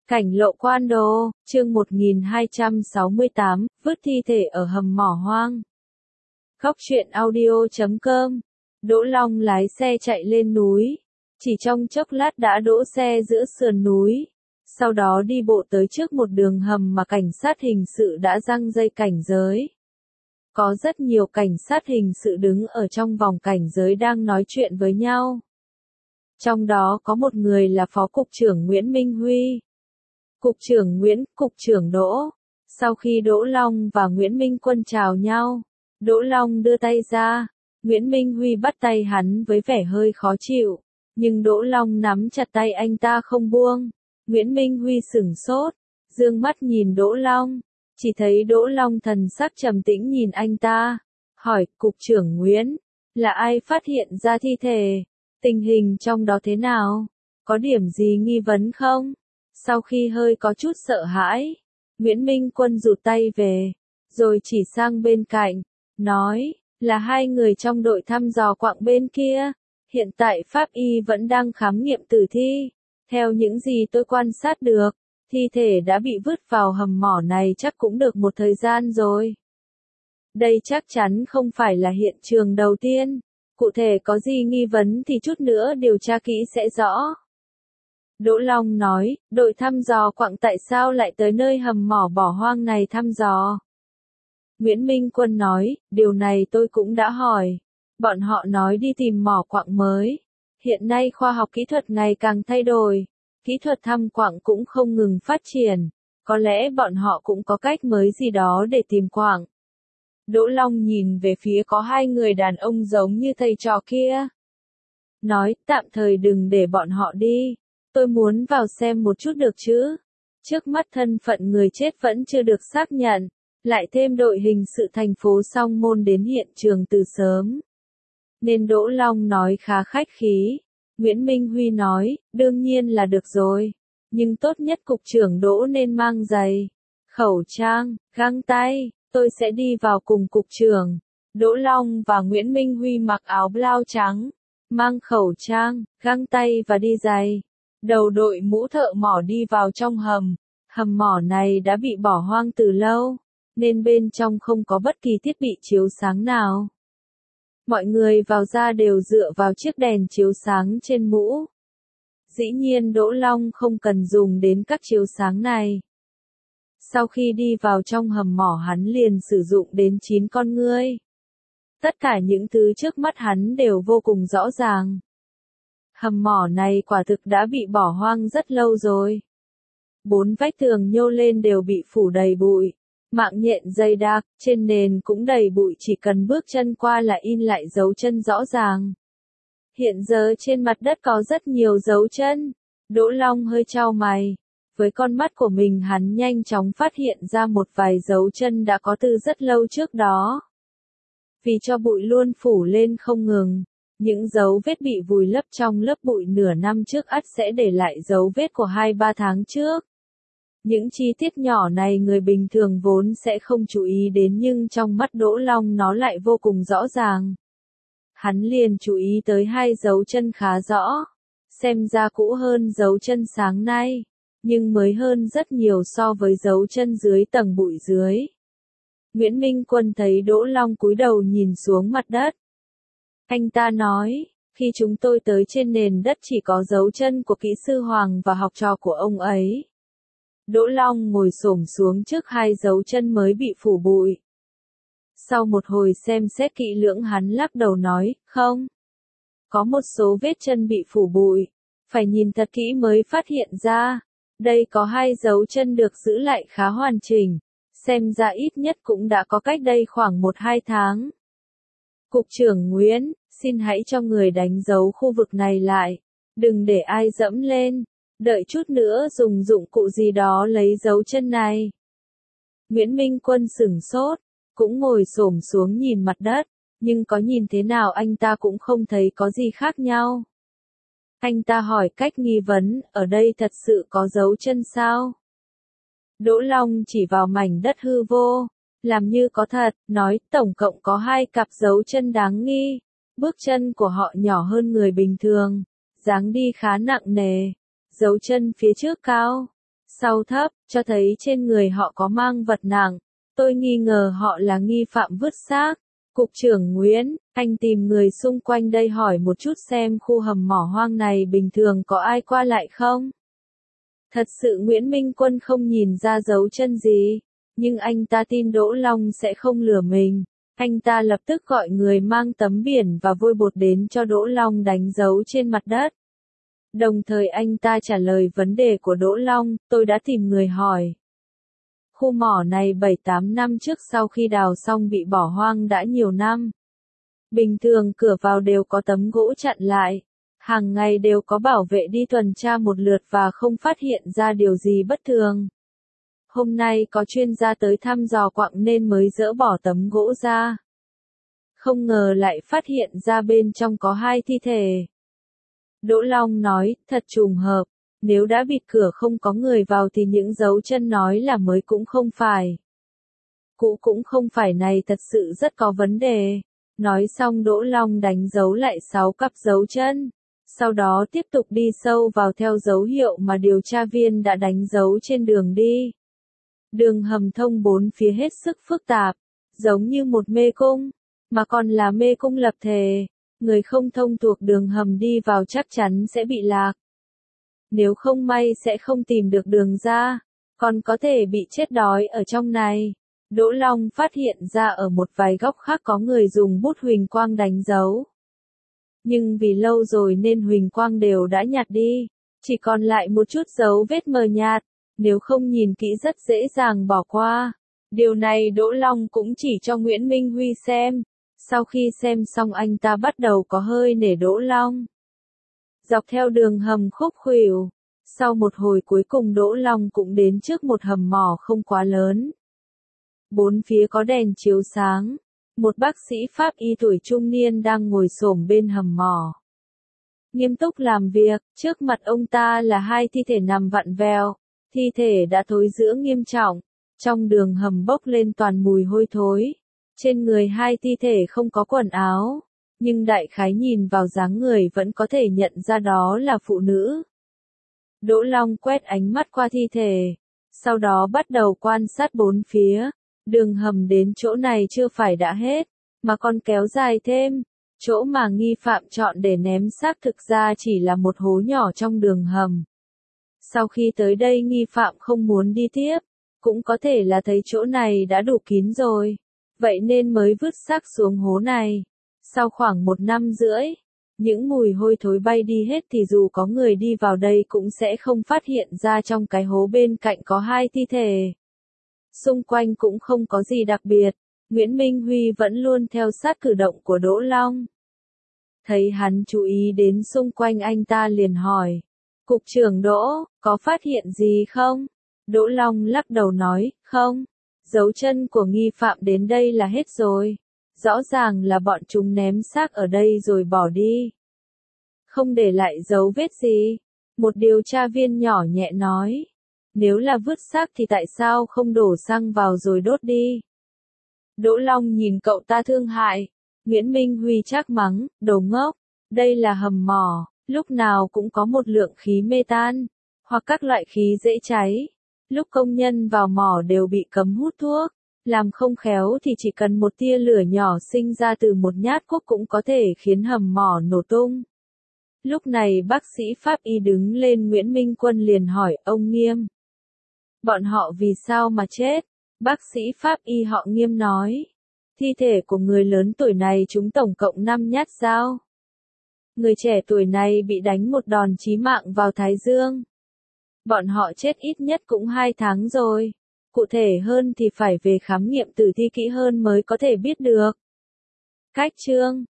Cảnh lộ Quan Đô, chương 1268, vứt thi thể ở hầm mỏ hoang. Góc truyện audio.com. Đỗ Long lái xe chạy lên núi. Chỉ trong chốc lát đã đỗ xe giữa sườn núi. Sau đó đi bộ tới trước một đường hầm mà cảnh sát hình sự đã giăng dây cảnh giới. Có rất nhiều cảnh sát hình sự đứng ở trong vòng cảnh giới đang nói chuyện với nhau. Trong đó có một người là Phó Cục trưởng Nguyễn Minh Huy. Cục trưởng Nguyễn, Cục trưởng Đỗ. Sau khi Đỗ Long và Nguyễn Minh Quân chào nhau, Đỗ Long đưa tay ra, Nguyễn Minh Huy bắt tay hắn với vẻ hơi khó chịu, nhưng Đỗ Long nắm chặt tay anh ta không buông. Nguyễn Minh Huy sửng sốt, dương mắt nhìn Đỗ Long, chỉ thấy Đỗ Long thần sắc trầm tĩnh nhìn anh ta, hỏi, Cục trưởng Nguyễn, là ai phát hiện ra thi thể? Tình hình trong đó thế nào? Có điểm gì nghi vấn không? Sau khi hơi có chút sợ hãi, Nguyễn Minh Quân rụt tay về, rồi chỉ sang bên cạnh, nói, là hai người trong đội thăm dò quặng bên kia. Hiện tại pháp y vẫn đang khám nghiệm tử thi. Theo những gì tôi quan sát được, thi thể đã bị vứt vào hầm mỏ này chắc cũng được một thời gian rồi. Đây chắc chắn không phải là hiện trường đầu tiên. Cụ thể có gì nghi vấn thì chút nữa điều tra kỹ sẽ rõ. Đỗ Long nói, đội thăm dò quặng tại sao lại tới nơi hầm mỏ bỏ hoang này thăm dò? Nguyễn Minh Quân nói, điều này tôi cũng đã hỏi. Bọn họ nói đi tìm mỏ quặng mới. Hiện nay khoa học kỹ thuật ngày càng thay đổi. Kỹ thuật thăm quặng cũng không ngừng phát triển. Có lẽ bọn họ cũng có cách mới gì đó để tìm quặng. Đỗ Long nhìn về phía có hai người đàn ông giống như thầy trò kia. Nói, tạm thời đừng để bọn họ đi. Tôi muốn vào xem một chút được chứ. Trước mắt thân phận người chết vẫn chưa được xác nhận. Lại thêm đội hình sự thành phố Song Môn đến hiện trường từ sớm. Nên Đỗ Long nói khá khách khí. Nguyễn Minh Huy nói, đương nhiên là được rồi. Nhưng tốt nhất cục trưởng Đỗ nên mang giày, khẩu trang, găng tay. Tôi sẽ đi vào cùng cục trưởng. Đỗ Long và Nguyễn Minh Huy mặc áo blau trắng, mang khẩu trang, găng tay và đi giày. Đầu đội mũ thợ mỏ đi vào trong hầm. Hầm mỏ này đã bị bỏ hoang từ lâu, nên bên trong không có bất kỳ thiết bị chiếu sáng nào. Mọi người vào ra đều dựa vào chiếc đèn chiếu sáng trên mũ. Dĩ nhiên Đỗ Long không cần dùng đến các chiếu sáng này. Sau khi đi vào trong hầm mỏ hắn liền sử dụng đến 9 con ngươi. Tất cả những thứ trước mắt hắn đều vô cùng rõ ràng. Hầm mỏ này quả thực đã bị bỏ hoang rất lâu rồi. 4 vách tường nhô lên đều bị phủ đầy bụi. Mạng nhện dày đặc, trên nền cũng đầy bụi, chỉ cần bước chân qua là in lại dấu chân rõ ràng. Hiện giờ trên mặt đất có rất nhiều dấu chân. Đỗ Long hơi chau mày. Với con mắt của mình hắn nhanh chóng phát hiện ra một vài dấu chân đã có từ rất lâu trước đó. Vì cho bụi luôn phủ lên không ngừng, những dấu vết bị vùi lấp trong lớp bụi nửa năm trước ắt sẽ để lại dấu vết của 2-3 tháng trước. Những chi tiết nhỏ này người bình thường vốn sẽ không chú ý đến nhưng trong mắt Đỗ Long nó lại vô cùng rõ ràng. Hắn liền chú ý tới 2 dấu chân khá rõ, xem ra cũ hơn dấu chân sáng nay, nhưng mới hơn rất nhiều so với dấu chân dưới tầng bụi dưới. Nguyễn Minh Quân thấy Đỗ Long cúi đầu nhìn xuống mặt đất. Anh ta nói, khi chúng tôi tới trên nền đất chỉ có dấu chân của kỹ sư Hoàng và học trò của ông ấy. Đỗ Long ngồi xổm xuống trước 2 dấu chân mới bị phủ bụi. Sau một hồi xem xét kỹ lưỡng hắn lắc đầu nói, không. Có một số vết chân bị phủ bụi. Phải nhìn thật kỹ mới phát hiện ra. Đây có 2 dấu chân được giữ lại khá hoàn chỉnh. Xem ra ít nhất cũng đã có cách đây khoảng 1-2 tháng. Cục trưởng Nguyễn, xin hãy cho người đánh dấu khu vực này lại. Đừng để ai dẫm lên. Đợi chút nữa dùng dụng cụ gì đó lấy dấu chân này. Nguyễn Minh Quân sửng sốt, cũng ngồi xổm xuống nhìn mặt đất, nhưng có nhìn thế nào anh ta cũng không thấy có gì khác nhau. Anh ta hỏi cách nghi vấn, ở đây thật sự có dấu chân sao? Đỗ Long chỉ vào mảnh đất hư vô, làm như có thật, nói tổng cộng có 2 cặp dấu chân đáng nghi. Bước chân của họ nhỏ hơn người bình thường, dáng đi khá nặng nề. Dấu chân phía trước cao, sau thấp, cho thấy trên người họ có mang vật nặng. Tôi nghi ngờ họ là nghi phạm vứt xác. Cục trưởng Nguyễn, anh tìm người xung quanh đây hỏi một chút xem khu hầm mỏ hoang này bình thường có ai qua lại không? Thật sự Nguyễn Minh Quân không nhìn ra dấu chân gì, nhưng anh ta tin Đỗ Long sẽ không lừa mình. Anh ta lập tức gọi người mang tấm biển và vôi bột đến cho Đỗ Long đánh dấu trên mặt đất. Đồng thời anh ta trả lời vấn đề của Đỗ Long, tôi đã tìm người hỏi. Khu mỏ này 7-8 năm trước sau khi đào xong bị bỏ hoang đã nhiều năm. Bình thường cửa vào đều có tấm gỗ chặn lại. Hàng ngày đều có bảo vệ đi tuần tra một lượt và không phát hiện ra điều gì bất thường. Hôm nay có chuyên gia tới thăm dò quặng nên mới dỡ bỏ tấm gỗ ra. Không ngờ lại phát hiện ra bên trong có 2 thi thể. Đỗ Long nói, thật trùng hợp, nếu đã bịt cửa không có người vào thì những dấu chân nói là mới cũng không phải. Cũ cũng không phải này thật sự rất có vấn đề. Nói xong Đỗ Long đánh dấu lại 6 cặp dấu chân. Sau đó tiếp tục đi sâu vào theo dấu hiệu mà điều tra viên đã đánh dấu trên đường đi. Đường hầm thông 4 phía hết sức phức tạp, giống như một mê cung, mà còn là mê cung lập thể. Người không thông thuộc đường hầm đi vào chắc chắn sẽ bị lạc. Nếu không may sẽ không tìm được đường ra, còn có thể bị chết đói ở trong này. Đỗ Long phát hiện ra ở một vài góc khác có người dùng bút huỳnh quang đánh dấu. Nhưng vì lâu rồi nên huỳnh quang đều đã nhạt đi, chỉ còn lại một chút dấu vết mờ nhạt, nếu không nhìn kỹ rất dễ dàng bỏ qua. Điều này Đỗ Long cũng chỉ cho Nguyễn Minh Huy xem. Sau khi xem xong anh ta bắt đầu có hơi nể Đỗ Long. Dọc theo đường hầm khúc khuỷu, sau một hồi cuối cùng Đỗ Long cũng đến trước một hầm mỏ không quá lớn. 4 phía có đèn chiếu sáng. Một bác sĩ pháp y tuổi trung niên đang ngồi xổm bên hầm mỏ. Nghiêm túc làm việc, trước mặt ông ta là 2 thi thể nằm vặn vẹo. Thi thể đã thối rữa nghiêm trọng. Trong đường hầm bốc lên toàn mùi hôi thối. Trên người 2 thi thể không có quần áo. Nhưng đại khái nhìn vào dáng người vẫn có thể nhận ra đó là phụ nữ. Đỗ Long quét ánh mắt qua thi thể. Sau đó bắt đầu quan sát 4 phía. Đường hầm đến chỗ này chưa phải đã hết, mà còn kéo dài thêm. Chỗ mà nghi phạm chọn để ném xác thực ra chỉ là một hố nhỏ trong đường hầm. Sau khi tới đây nghi phạm không muốn đi tiếp, cũng có thể là thấy chỗ này đã đủ kín rồi, vậy nên mới vứt xác xuống hố này. Sau khoảng 1 năm rưỡi, những mùi hôi thối bay đi hết thì dù có người đi vào đây cũng sẽ không phát hiện ra trong cái hố bên cạnh có 2 thi thể. Xung quanh cũng không có gì đặc biệt, Nguyễn Minh Huy vẫn luôn theo sát cử động của Đỗ Long. Thấy hắn chú ý đến xung quanh anh ta liền hỏi, Cục trưởng Đỗ, có phát hiện gì không? Đỗ Long lắc đầu nói, không, dấu chân của nghi phạm đến đây là hết rồi. Rõ ràng là bọn chúng ném xác ở đây rồi bỏ đi. Không để lại dấu vết gì. Một điều tra viên nhỏ nhẹ nói. Nếu là vứt xác thì tại sao không đổ xăng vào rồi đốt đi? Đỗ Long nhìn cậu ta thương hại. Nguyễn Minh Huy trách mắng, đồ ngốc. Đây là hầm mỏ, lúc nào cũng có một lượng khí metan, hoặc các loại khí dễ cháy. Lúc công nhân vào mỏ đều bị cấm hút thuốc. Làm không khéo thì chỉ cần một tia lửa nhỏ sinh ra từ một nhát cuốc cũng có thể khiến hầm mỏ nổ tung. Lúc này bác sĩ pháp y đứng lên Nguyễn Minh Quân liền hỏi ông Nghiêm. Bọn họ vì sao mà chết? Bác sĩ pháp y họ Nghiêm nói. Thi thể của người lớn tuổi này chúng tổng cộng 5 nhát dao. Người trẻ tuổi này bị đánh một đòn chí mạng vào thái dương. Bọn họ chết ít nhất cũng 2 tháng rồi. Cụ thể hơn thì phải về khám nghiệm tử thi kỹ hơn mới có thể biết được. Cách chương